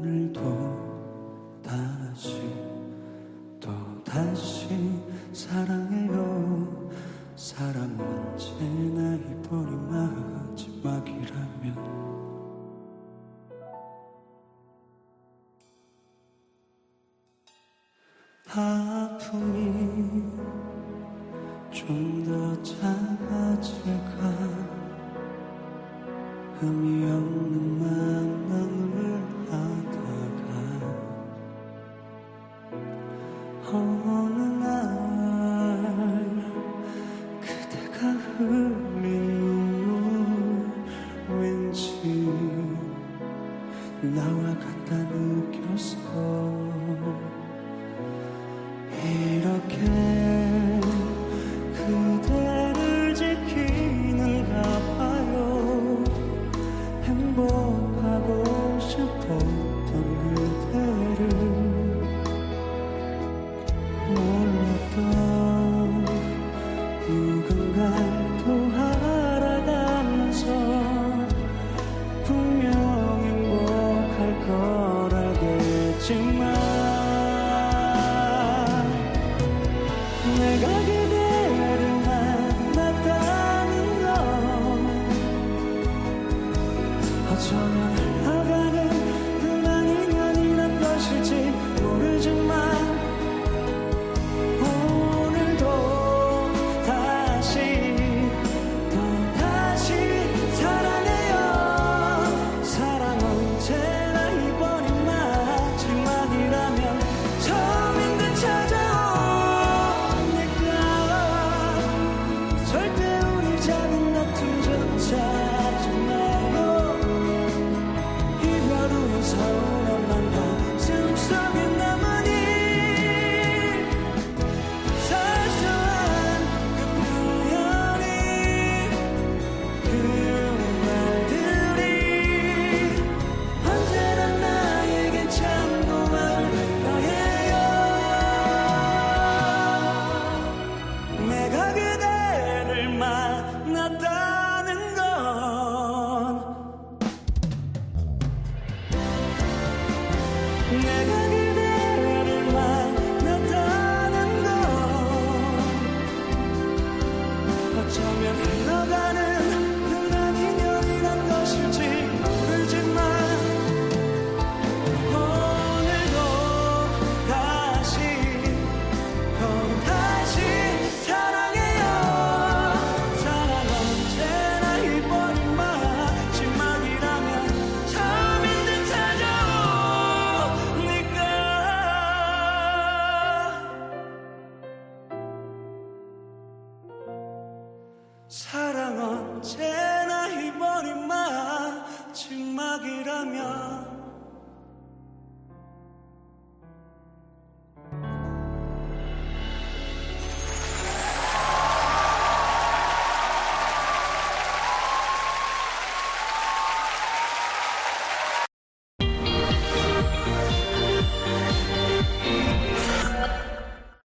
오늘도 다시 또다시 사랑해요. 사랑 언제나 이번이 마지막이라면 아픔이 좀 더 작아질까 의미 없는 만남을 하다가 어느 날 그대가 흘린 눈물 왠지 나와 같다 느꼈어. 이렇게 그대를 지키는가 봐요. 행복하고 싶었던 그대를 몰랐던 누군가를 또 알아가면서 분명 행복할 걸 알겠지만 내가 그대를 만났다는 건 어쩌면 흘러가는 그만 인연이란 것일지 모르지만 오늘도 다시 또다시 사랑해요. 사랑 언제나 이번이 마지막이라면 처음인 듯 찾아오니까 절대 우리 작은 다툼조차 하지 말고 이별 후 서운함만 가슴 속에 남으니 사소한 그 표현이 그 말들이 언제나 나에겐 참 고마울 거예요. 내가 그대를 만났다는 건 내가 그대를 만났다는 건 어쩌면 흘러가는 흔한 인연이란 것일지 모르지만 오늘도 다시 또다시 사랑해요. 사랑 언제나 이번이 마지막이라면 처음인 듯 찾아오니까 사랑